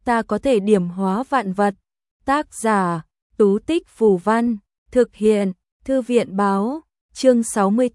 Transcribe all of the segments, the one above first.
ta có thể điểm hóa vạn vật. Tác giả, Tú Tích Phù Văn, thực hiện, Thư viện Báo, chương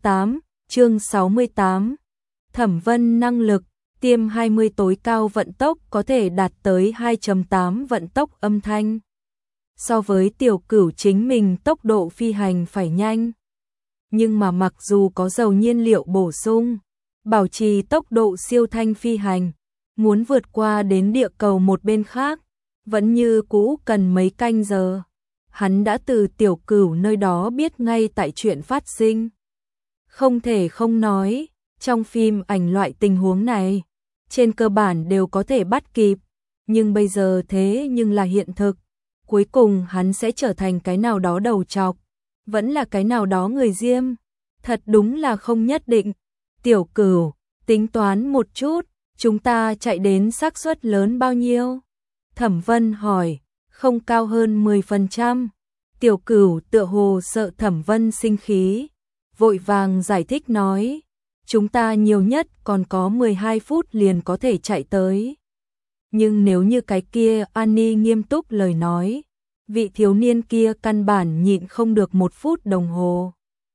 68. Thẩm Vân năng lực, tiêm 20 tối cao vận tốc có thể đạt tới 2.8 vận tốc âm thanh. So với Tiểu Cửu chính mình tốc độ phi hành phải nhanh. Nhưng mà mặc dù có dầu nhiên liệu bổ sung, bảo trì tốc độ siêu thanh phi hành, muốn vượt qua đến địa cầu một bên khác, vẫn như cũ cần mấy canh giờ. Hắn đã từ Tiểu Cửu nơi đó biết ngay tại chuyện phát sinh. Không thể không nói, trong phim ảnh loại tình huống này, trên cơ bản đều có thể bắt kịp, nhưng bây giờ thế nhưng là hiện thực. Cuối cùng hắn sẽ trở thành cái nào đó đầu trọc, vẫn là cái nào đó người diêm. Thật đúng là không nhất định. Tiểu Cửu, tính toán một chút, chúng ta chạy đến xác suất lớn bao nhiêu? Thẩm Vân hỏi, không cao hơn 10%. Tiểu Cửu tựa hồ sợ Thẩm Vân sinh khí, vội vàng giải thích nói, chúng ta nhiều nhất còn có 12 phút liền có thể chạy tới. Nhưng nếu như cái kia Annie nghiêm túc lời nói, vị thiếu niên kia căn bản nhịn không được 1 phút đồng hồ.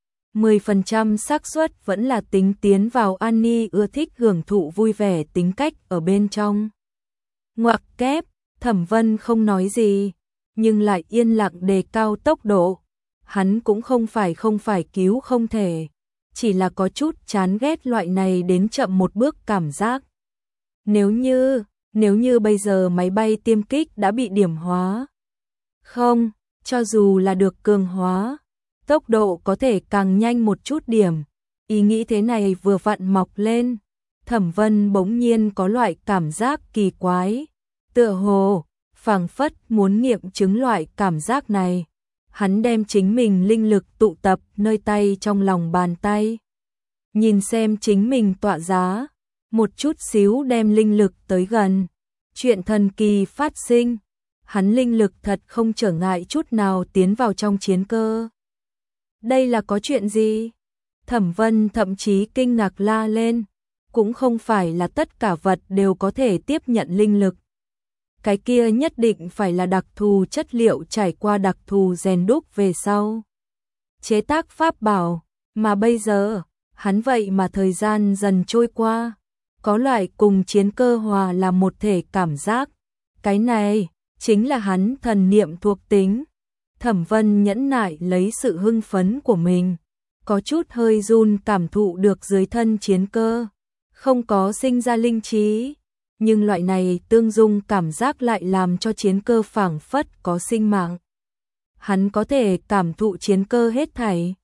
10% xác suất vẫn là tính tiến vào Annie ưa thích hưởng thụ vui vẻ tính cách ở bên trong. Ngoặc kép, Thẩm Vân không nói gì, nhưng lại yên lặng đề cao tốc độ. Hắn cũng không phải cứu không thể, chỉ là có chút chán ghét loại này đến chậm một bước cảm giác. Nếu như bây giờ máy bay tiêm kích đã bị điểm hóa. Không, cho dù là được cường hóa, tốc độ có thể càng nhanh một chút điểm. Ý nghĩ thế này vừa vặn mọc lên, Thẩm Vân bỗng nhiên có loại cảm giác kỳ quái, tựa hồ phảng phất muốn nghiệm chứng loại cảm giác này. Hắn đem chính mình linh lực tụ tập nơi tay trong lòng bàn tay, nhìn xem chính mình tọa giá, một chút xíu đem linh lực tới gần. Chuyện thần kỳ phát sinh, hắn linh lực thật không trở ngại chút nào tiến vào trong chiến cơ. Đây là có chuyện gì? Thẩm Vân thậm chí kinh ngạc la lên, cũng không phải là tất cả vật đều có thể tiếp nhận linh lực. Cái kia nhất định phải là đặc thù chất liệu trải qua đặc thù rèn đúc về sau chế tác pháp bảo, mà bây giờ, hắn vậy mà thời gian dần trôi qua, có loại cùng chiến cơ hòa là một thể cảm giác. Cái này chính là hắn thần niệm thuộc tính. Thẩm Vân nhẫn nại lấy sự hưng phấn của mình, có chút hơi run cảm thụ được dưới thân chiến cơ, không có sinh ra linh trí, nhưng loại này tương dung cảm giác lại làm cho chiến cơ phảng phất có sinh mạng. Hắn có thể cảm thụ chiến cơ hết thảy.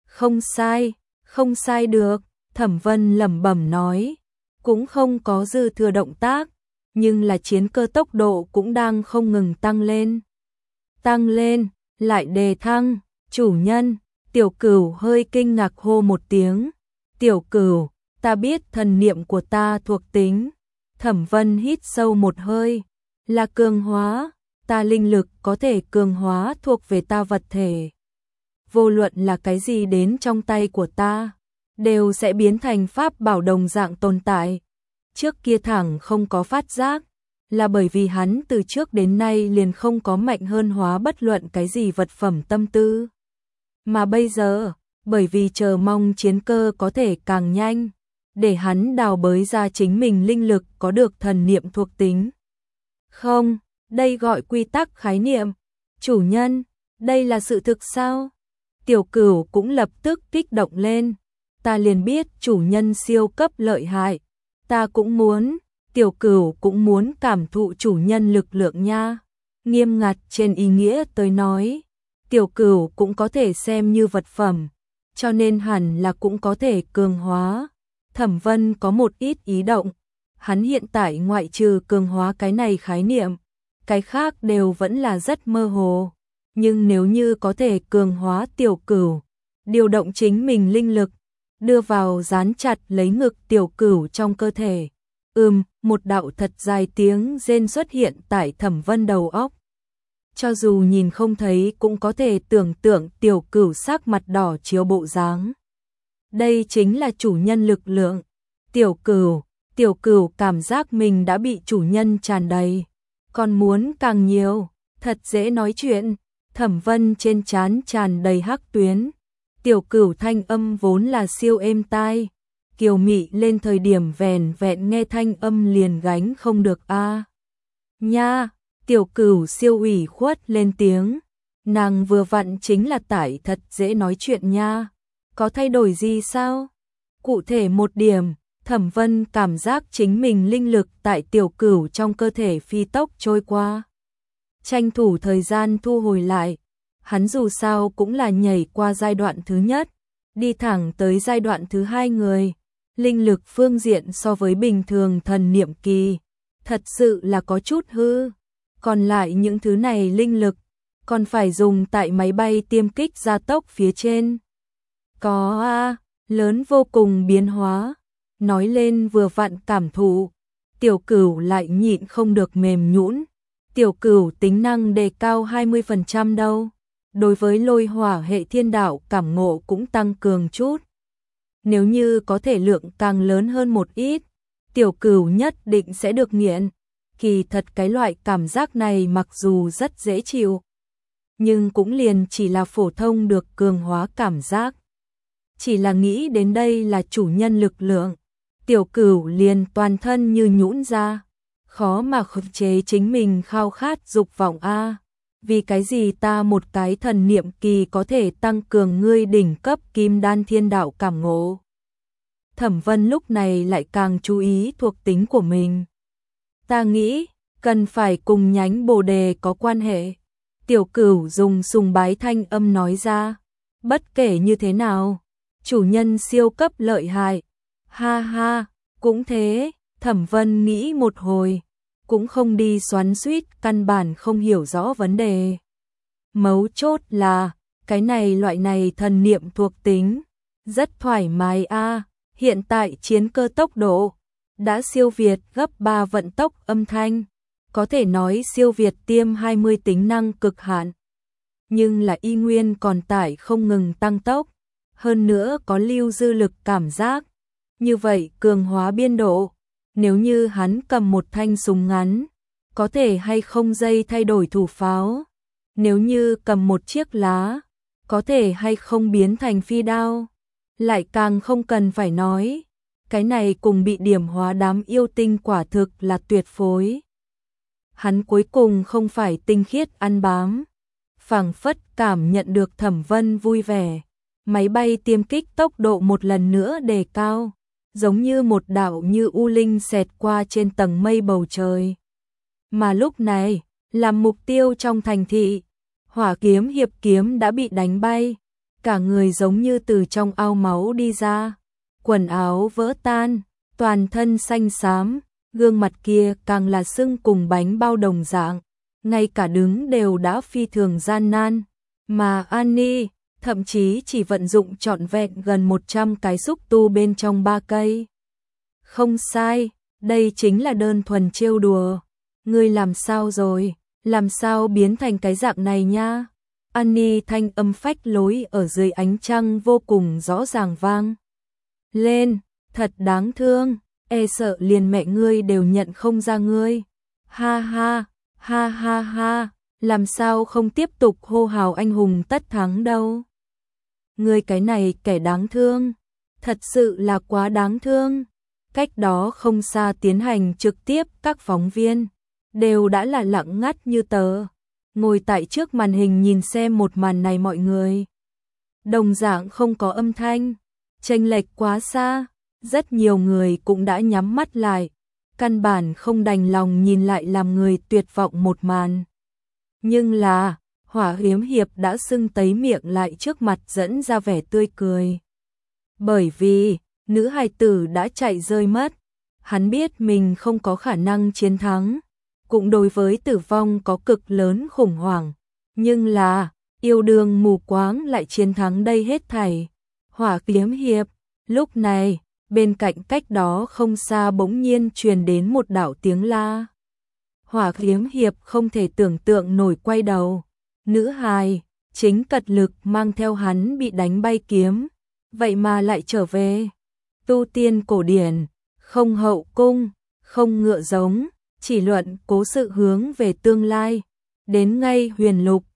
Không sai được, Thẩm Vân lẩm bẩm nói, cũng không có dư thừa động tác, nhưng là chiến cơ tốc độ cũng đang không ngừng tăng lên, lại đề thăng. Chủ nhân, Tiểu Cửu hơi kinh ngạc hô một tiếng. Tiểu Cửu, ta biết thần niệm của ta thuộc tính. Thẩm Vân hít sâu một hơi, là cường hóa, ta linh lực có thể cường hóa thuộc về ta vật thể. Vô luận là cái gì đến trong tay của ta, đều sẽ biến thành pháp bảo đồng dạng tồn tại. Trước kia thẳng không có phát giác, là bởi vì hắn từ trước đến nay liền không có mạnh hơn hóa bất luận cái gì vật phẩm tâm tư. Mà bây giờ, bởi vì chờ mong chiến cơ có thể càng nhanh, để hắn đào bới ra chính mình linh lực có được thần niệm thuộc tính. Không, đây gọi quy tắc khái niệm. Chủ nhân, đây là sự thực sao? Tiểu Cửu cũng lập tức kích động lên. Ta liền biết chủ nhân siêu cấp lợi hại. Ta cũng muốn, Tiểu Cửu cũng muốn cảm thụ chủ nhân lực lượng nha. Nghiêm ngặt trên ý nghĩa tới nói, Tiểu Cửu cũng có thể xem như vật phẩm, cho nên hẳn là cũng có thể cường hóa. Thẩm Vân có một ít ý động, hắn hiện tại ngoại trừ cường hóa cái này khái niệm, cái khác đều vẫn là rất mơ hồ, nhưng nếu như có thể cường hóa Tiểu Cửu, điều động chính mình linh lực, đưa vào dán chặt lấy ngực Tiểu Cửu trong cơ thể. Một đạo thật dài tiếng rên xuất hiện tại Thẩm Vân đầu óc. Cho dù nhìn không thấy cũng có thể tưởng tượng Tiểu Cửu sắc mặt đỏ chiếu bộ dáng. Đây chính là chủ nhân lực lượng. Tiểu Cửu cảm giác mình đã bị chủ nhân tràn đầy. còn muốn càng nhiều, thật dễ nói chuyện. Thẩm Vân trên trán tràn đầy hắc tuyến. Tiểu Cửu thanh âm vốn là siêu êm tai, kiều mị lên thời điểm vẻn vẹn nghe thanh âm liền gánh không được a. Nha, Tiểu Cửu siêu ủy khuất lên tiếng, nàng vừa vặn chính là tải thật dễ nói chuyện nha. Có thay đổi gì sao? Cụ thể một điểm. Thẩm Vân cảm giác chính mình linh lực tại Tiểu Cửu trong cơ thể phi tốc trôi qua. Tranh thủ thời gian thu hồi lại, hắn dù sao cũng là nhảy qua giai đoạn thứ nhất, đi thẳng tới giai đoạn thứ hai người. Linh lực phương diện so với bình thường thần niệm kỳ, thật sự là có chút hư. Còn lại những thứ này linh lực, còn phải dùng tại máy bay tiêm kích gia tốc phía trên. Có lớn vô cùng biến hóa. Nói lên vừa vặn cảm thụ, Tiểu Cửu lại nhịn không được mềm nhũn. Tiểu Cửu tính năng đề cao 20% đâu. Đối với lôi hỏa hệ thiên đạo cảm ngộ cũng tăng cường chút. Nếu như có thể lượng càng lớn hơn một ít, Tiểu Cửu nhất định sẽ được nghiện. Kỳ thật cái loại cảm giác này mặc dù rất dễ chịu, nhưng cũng liền chỉ là phổ thông được cường hóa cảm giác. Chỉ là nghĩ đến đây là chủ nhân lực lượng, Tiểu Cửu liền toàn thân như nhũn ra, khó mà khống chế chính mình khao khát dục vọng a. Vì cái gì ta một cái thần niệm kỳ có thể tăng cường ngươi đỉnh cấp kim đan thiên đạo cảm ngộ? Thẩm Vân lúc này lại càng chú ý thuộc tính của mình. Ta nghĩ, cần phải cùng nhánh bồ đề có quan hệ. Tiểu Cửu dùng sùng bái thanh âm nói ra. Bất kể như thế nào, chủ nhân siêu cấp lợi hại. Ha ha, cũng thế. Thẩm Vân nghĩ một hồi, cũng không đi xoắn xuýt, căn bản không hiểu rõ vấn đề. Mấu chốt là, cái này loại này thần niệm thuộc tính, rất thoải mái a. Hiện tại chiến cơ tốc độ đã siêu việt gấp 3 vận tốc âm thanh, có thể nói siêu việt tiêm 20 tính năng cực hạn. Nhưng là y nguyên còn tải không ngừng tăng tốc, hơn nữa có lưu dư lực cảm giác. Như vậy cường hóa biên độ, nếu như hắn cầm một thanh súng ngắn, có thể hay không dây thay đổi thủ pháo. Nếu như cầm một chiếc lá, có thể hay không biến thành phi đao. Lại càng không cần phải nói, cái này cùng bị điểm hóa đám yêu tinh quả thực là tuyệt phối. Hắn cuối cùng không phải tinh khiết ăn bám, phảng phất cảm nhận được Thẩm Vân vui vẻ. Máy bay tiêm kích tốc độ một lần nữa đề cao, giống như một đạo như u linh xẹt qua trên tầng mây bầu trời. Mà lúc này, làm mục tiêu trong thành thị, Hỏa Kiếm Hiệp kiếm đã bị đánh bay, cả người giống như từ trong ao máu đi ra, quần áo vỡ tan, toàn thân xanh xám, gương mặt kia càng là sưng cùng bánh bao đồng dạng, ngay cả đứng đều đã phi thường gian nan. Mà Annie thậm chí chỉ vận dụng trọn vẹn gần 100 cái xúc tu bên trong 3 cây. Không sai, đây chính là đơn thuần trêu đùa. Ngươi làm sao rồi? Làm sao biến thành cái dạng này nha? Annie thanh âm phách lối ở dưới ánh trăng vô cùng rõ ràng vang lên, thật đáng thương, e sợ liền mẹ ngươi đều nhận không ra ngươi. Ha ha, ha ha ha, làm sao không tiếp tục hô hào anh hùng tất thắng đâu. Ngươi cái này kẻ đáng thương, thật sự là quá đáng thương. Cách đó không xa tiến hành trực tiếp các phóng viên, đều đã là lặng ngắt như tờ. Ngồi tại trước màn hình nhìn xem một màn này mọi người. Đồng dạng không có âm thanh, chênh lệch quá xa, rất nhiều người cũng đã nhắm mắt lại, căn bản không đành lòng nhìn lại làm người tuyệt vọng một màn. Nhưng là, Hỏa Kiếm Hiệp đã sưng tấy miệng lại trước mặt dẫn ra vẻ tươi cười. Bởi vì, nữ hài tử đã chạy rơi mất, hắn biết mình không có khả năng chiến thắng, cũng đối với tử vong có cực lớn khủng hoảng. Nhưng là, yêu đương mù quáng lại chiến thắng đây hết thảy. Hỏa Kiếm Hiệp, lúc này, bên cạnh cách đó không xa bỗng nhiên truyền đến một đạo tiếng la. Hỏa Kiếm Hiệp không thể tưởng tượng nổi quay đầu. Nữ hài, chính cật lực mang theo hắn bị đánh bay kiếm, vậy mà lại trở về. Tu tiên cổ điển, không hậu cung, không ngựa giống, chỉ luận cố sự hướng về tương lai. Đến ngay huyền lục,